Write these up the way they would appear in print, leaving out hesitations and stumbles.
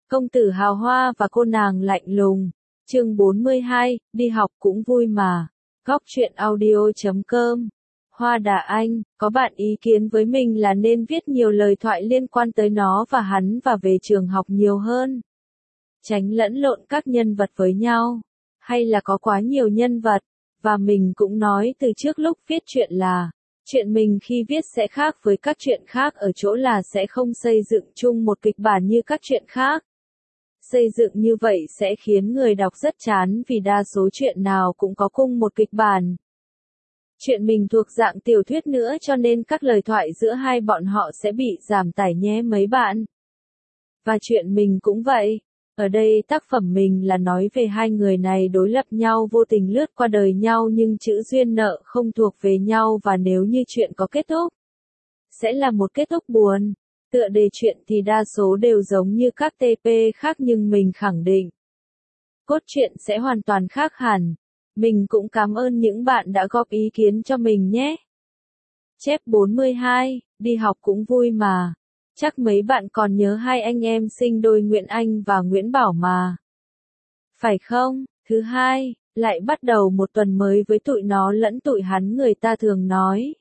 Công tử hào hoa và cô nàng lạnh lùng. Chương 42, đi học cũng vui mà. Góc truyện audio.com. Hoa Đà Anh, có bạn ý kiến với mình là nên viết nhiều lời thoại liên quan tới nó và hắn và về trường học nhiều hơn. Tránh lẫn lộn các nhân vật với nhau. Hay là có quá nhiều nhân vật. Và mình cũng nói từ trước lúc viết chuyện là, chuyện mình khi viết sẽ khác với các chuyện khác ở chỗ là sẽ không xây dựng chung một kịch bản như các chuyện khác. Xây dựng như vậy sẽ khiến người đọc rất chán vì đa số chuyện nào cũng có cùng một kịch bản. Chuyện mình thuộc dạng tiểu thuyết nữa cho nên các lời thoại giữa hai bọn họ sẽ bị giảm tải nhé mấy bạn. Và chuyện mình cũng vậy. Ở đây tác phẩm mình là nói về hai người này đối lập nhau vô tình lướt qua đời nhau nhưng chữ duyên nợ không thuộc về nhau và nếu như chuyện có kết thúc, sẽ là một kết thúc buồn. Tựa đề chuyện thì đa số đều giống như các TP khác nhưng mình khẳng định, cốt truyện sẽ hoàn toàn khác hẳn. Mình cũng cảm ơn những bạn đã góp ý kiến cho mình nhé. Chép 42, đi học cũng vui mà. Chắc mấy bạn còn nhớ hai anh em sinh đôi Nguyễn Anh và Nguyễn Bảo mà. Phải không? Thứ hai, lại bắt đầu một tuần mới với tụi nó lẫn tụi hắn người ta thường nói.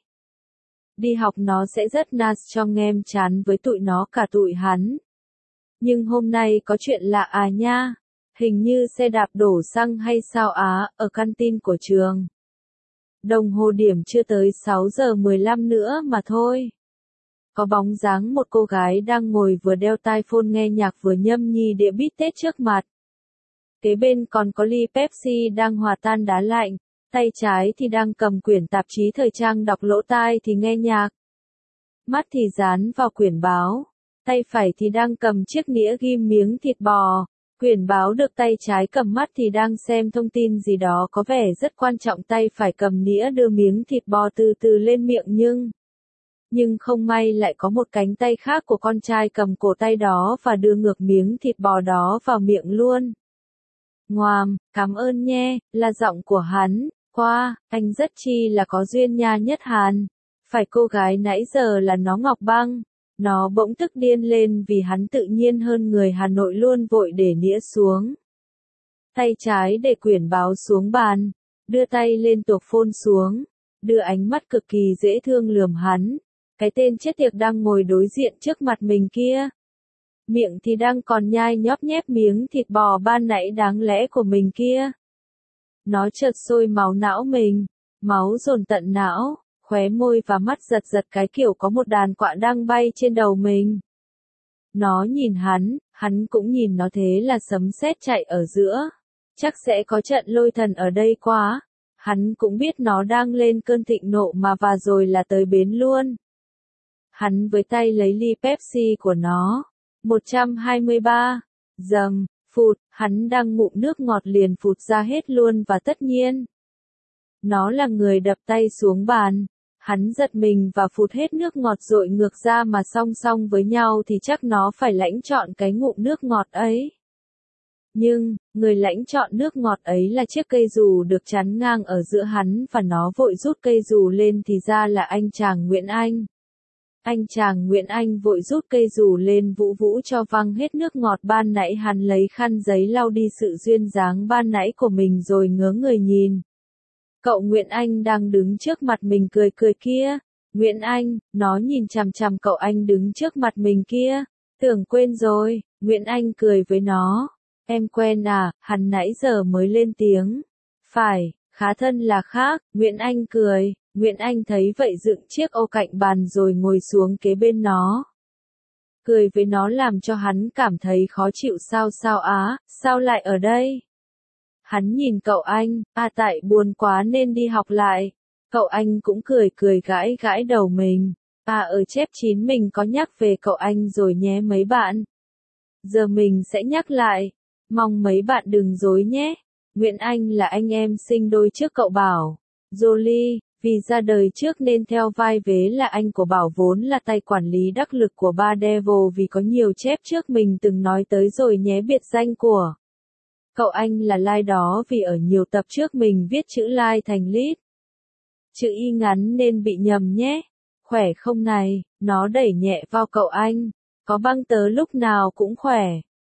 Đi học nó sẽ rất nice cho em chán với tụi nó cả tụi hắn. Nhưng hôm nay có chuyện lạ à nha. Hình như xe đạp đổ xăng hay sao á, ở canteen của trường. Đồng hồ điểm chưa tới 6 giờ 15 nữa mà thôi. Có bóng dáng một cô gái đang ngồi vừa đeo tai phone nghe nhạc vừa nhâm nhi đĩa beat Tết trước mặt. Kế bên còn có ly Pepsi đang hòa tan đá lạnh, tay trái thì đang cầm quyển tạp chí thời trang đọc lỗ tai thì nghe nhạc. Mắt thì dán vào quyển báo, tay phải thì đang cầm chiếc nĩa ghim miếng thịt bò. Quyển báo được tay trái cầm mắt thì đang xem thông tin gì đó có vẻ rất quan trọng, tay phải cầm nĩa đưa miếng thịt bò từ từ lên miệng nhưng không may lại có một cánh tay khác của con trai cầm cổ tay đó và đưa ngược miếng thịt bò đó vào miệng luôn. Ngoàm, cảm ơn nhé, là giọng của hắn. Wow, anh rất chi là có duyên nha Nhất Hàn. Phải cô gái nãy giờ là nó Ngọc Băng. Nó bỗng tức điên lên vì hắn tự nhiên hơn người Hà Nội luôn, vội để nĩa xuống. Tay trái để quyển báo xuống bàn, đưa tay lên tuộc phone xuống, đưa ánh mắt cực kỳ dễ thương lườm hắn. Cái tên chết tiệt đang ngồi đối diện trước mặt mình kia. Miệng thì đang còn nhai nhóp nhép miếng thịt bò ban nãy đáng lẽ của mình kia. Nó chợt sôi máu não mình, máu dồn tận não. Khóe môi và mắt giật giật cái kiểu có một đàn quạ đang bay trên đầu mình. Nó nhìn hắn cũng nhìn nó, thế là sấm sét chạy ở giữa. Chắc sẽ có trận lôi thần ở đây quá. Hắn cũng biết nó đang lên cơn thịnh nộ mà và rồi là tới bến luôn. Hắn với tay lấy ly Pepsi của nó. 123. Dầm, phụt, hắn đang ngụm nước ngọt liền phụt ra hết luôn và tất nhiên. Nó là người đập tay xuống bàn. Hắn giật mình và phụt hết nước ngọt dội ngược ra mà song song với nhau thì chắc nó phải lãnh trọn cái ngụm nước ngọt ấy. Nhưng, người lãnh trọn nước ngọt ấy là chiếc cây dù được chắn ngang ở giữa hắn và nó vội rút cây dù lên thì ra là anh chàng Nguyễn Anh. Anh chàng Nguyễn Anh vội rút cây dù lên vũ vũ cho văng hết nước ngọt ban nãy. Hắn lấy khăn giấy lau đi sự duyên dáng ban nãy của mình rồi ngớ người nhìn. Cậu Nguyễn Anh đang đứng trước mặt mình cười cười kia. Nguyễn Anh, nó nhìn chằm chằm cậu anh đứng trước mặt mình kia. Tưởng quên rồi, Nguyễn Anh cười với nó. Em quen à, hắn nãy giờ mới lên tiếng. Phải, khá thân là khác, Nguyễn Anh cười. Nguyễn Anh thấy vậy dựng chiếc ô cạnh bàn rồi ngồi xuống kế bên nó. Cười với nó làm cho hắn cảm thấy khó chịu. Sao á, sao lại ở đây? Hắn nhìn cậu anh, tại buồn quá nên đi học lại. Cậu anh cũng cười gãi gãi đầu mình. Ở chép 9 mình có nhắc về cậu anh rồi nhé mấy bạn. Giờ mình sẽ nhắc lại. Mong mấy bạn đừng dối nhé. Nguyễn Anh là anh em sinh đôi trước cậu Bảo. Jolie, vì ra đời trước nên theo vai vế là anh của Bảo vốn là tay quản lý đắc lực của ba Devil vì có nhiều chép trước mình từng nói tới rồi nhé. Biệt danh của cậu anh là Lai đó vì ở nhiều tập trước mình viết chữ Lai thành Lít. Chữ y ngắn nên bị nhầm nhé. Khỏe không này, nó đẩy nhẹ vào cậu anh. Có băng tớ lúc nào cũng khỏe.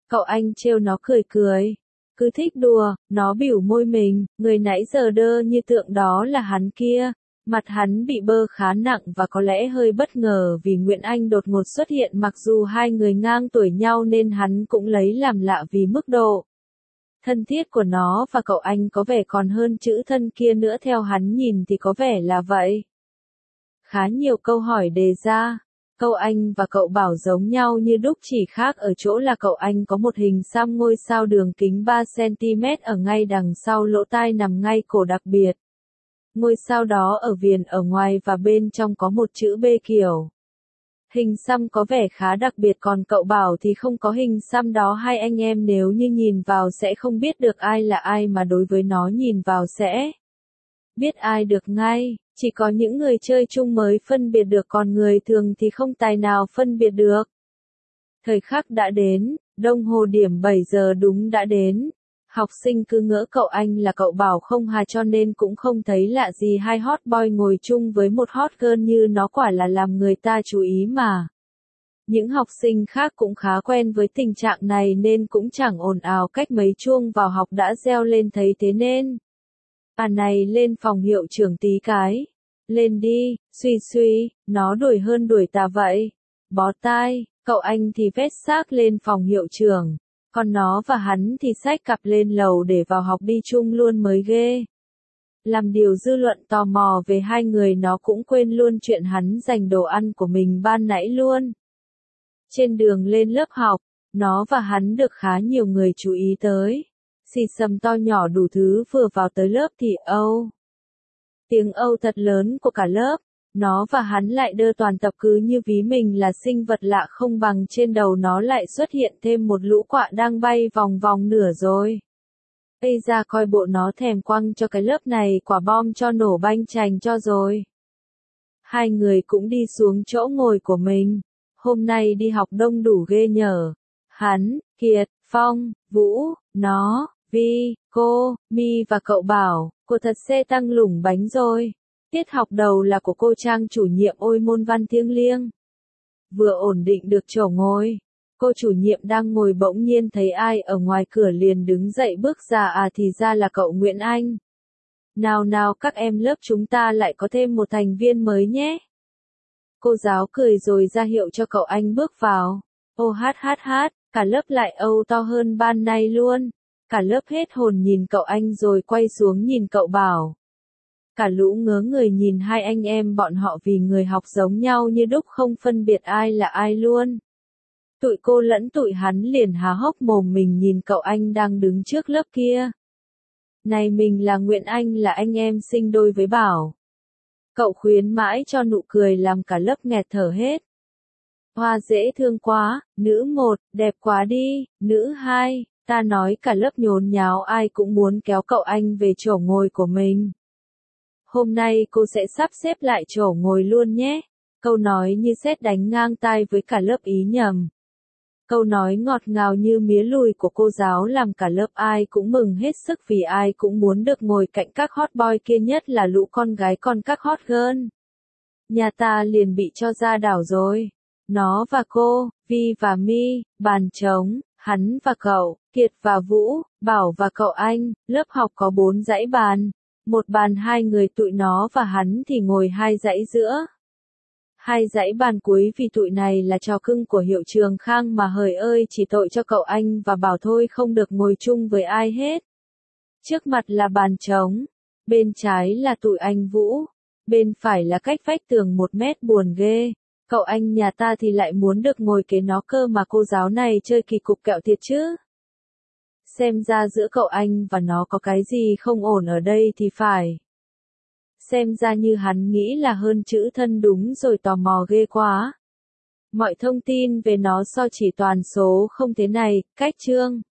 Cậu anh trêu nó cười cười. Cứ thích đùa, nó bỉu môi mình, người nãy giờ đơ như tượng đó là hắn kia. Mặt hắn bị bơ khá nặng và có lẽ hơi bất ngờ vì Nguyễn Anh đột ngột xuất hiện, mặc dù hai người ngang tuổi nhau nên hắn cũng lấy làm lạ vì mức độ thân thiết của nó và cậu anh có vẻ còn hơn chữ thân kia nữa, theo hắn nhìn thì có vẻ là vậy. Khá nhiều câu hỏi đề ra. Cậu anh và cậu Bảo giống nhau như đúc, chỉ khác ở chỗ là cậu anh có một hình xăm ngôi sao đường kính 3 cm ở ngay đằng sau lỗ tai nằm ngay cổ, đặc biệt. Ngôi sao đó ở viền ở ngoài và bên trong có một chữ B kiểu. Hình xăm có vẻ khá đặc biệt, còn cậu Bảo thì không có hình xăm đó. Hai anh em nếu như nhìn vào sẽ không biết được ai là ai, mà đối với nó nhìn vào sẽ biết ai được ngay. Chỉ có những người chơi chung mới phân biệt được, còn người thường thì không tài nào phân biệt được. Thời khắc đã đến, đồng hồ điểm 7 giờ đúng đã đến. Học sinh cứ ngỡ cậu anh là cậu Bảo không hà, cho nên cũng không thấy lạ gì hai hot boy ngồi chung với một hot girl như nó, quả là làm người ta chú ý mà. Những học sinh khác cũng khá quen với tình trạng này nên cũng chẳng ồn ào, cách mấy chuông vào học đã reo lên, thấy thế nên này lên phòng hiệu trưởng tí cái. Lên đi, suy suy, nó đuổi hơn đuổi tà vậy. Bó tai, cậu anh thì vét xác lên phòng hiệu trưởng. Còn nó và hắn thì xách cặp lên lầu để vào học đi chung luôn mới ghê. Làm điều dư luận tò mò về hai người, nó cũng quên luôn chuyện hắn giành đồ ăn của mình ban nãy luôn. Trên đường lên lớp học, nó và hắn được khá nhiều người chú ý tới. Xì xầm to nhỏ đủ thứ, vừa vào tới lớp thì tiếng âu thật lớn của cả lớp. Nó và hắn lại đơ toàn tập, cứ như ví mình là sinh vật lạ không bằng. Trên đầu nó lại xuất hiện thêm một lũ quạ đang bay vòng vòng nửa rồi. Ây ra, coi bộ nó thèm quăng cho cái lớp này quả bom cho nổ banh chành cho rồi. Hai người cũng đi xuống chỗ ngồi của mình. Hôm nay đi học đông đủ ghê nhở. Hắn, Kiệt, Phong, Vũ, nó, Vi, cô, Mi và cậu Bảo. Cô thật xe tăng lủng bánh rồi. Tiết học đầu là của cô Trang chủ nhiệm, ôi môn văn thiêng liêng. Vừa ổn định được chỗ ngồi, cô chủ nhiệm đang ngồi bỗng nhiên thấy ai ở ngoài cửa liền đứng dậy bước ra, thì ra là cậu Nguyễn Anh. Nào nào các em, lớp chúng ta lại có thêm một thành viên mới nhé. Cô giáo cười rồi ra hiệu cho cậu anh bước vào. Ô hát, cả lớp lại âu to hơn ban nay luôn. Cả lớp hết hồn nhìn cậu anh rồi quay xuống nhìn cậu Bảo. Cả lũ ngớ người nhìn hai anh em bọn họ vì người học giống nhau như đúc, không phân biệt ai là ai luôn. Tụi cô lẫn tụi hắn liền há hốc mồm mình nhìn cậu anh đang đứng trước lớp kia. Này, mình là Nguyễn Anh, là anh em sinh đôi với Bảo. Cậu khuyến mãi cho nụ cười làm cả lớp nghẹt thở hết. Hoa dễ thương quá, nữ 1, đẹp quá đi, nữ 2, ta nói cả lớp nhốn nháo, ai cũng muốn kéo cậu anh về chỗ ngồi của mình. Hôm nay cô sẽ sắp xếp lại chỗ ngồi luôn nhé. Câu nói như sét đánh ngang tai với cả lớp ý nhầm. Câu nói ngọt ngào như mía lùi của cô giáo làm cả lớp ai cũng mừng hết sức, vì ai cũng muốn được ngồi cạnh các hot boy kia, nhất là lũ con gái, còn các hot girl. Nhà ta liền bị cho ra đảo rồi. Nó và cô, Vi và Mi, bàn trống, hắn và cậu, Kiệt và Vũ, Bảo và cậu anh. Lớp học có 4 dãy bàn. Một bàn hai người, tụi nó và hắn thì ngồi hai dãy giữa. Hai dãy bàn cuối vì tụi này là trò cưng của hiệu trường Khang mà, hời ơi, chỉ tội cho cậu anh và Bảo thôi, không được ngồi chung với ai hết. Trước mặt là bàn trống, bên trái là tụi anh Vũ, bên phải là cách vách tường 1 mét, buồn ghê. Cậu anh nhà ta thì lại muốn được ngồi kế nó cơ mà, cô giáo này chơi kỳ cục kẹo thiệt chứ. Xem ra giữa cậu anh và nó có cái gì không ổn ở đây thì phải. Xem ra như hắn nghĩ là hơn chữ thân, đúng rồi, tò mò ghê quá. Mọi thông tin về nó so chỉ toàn số không thế này, cách chương.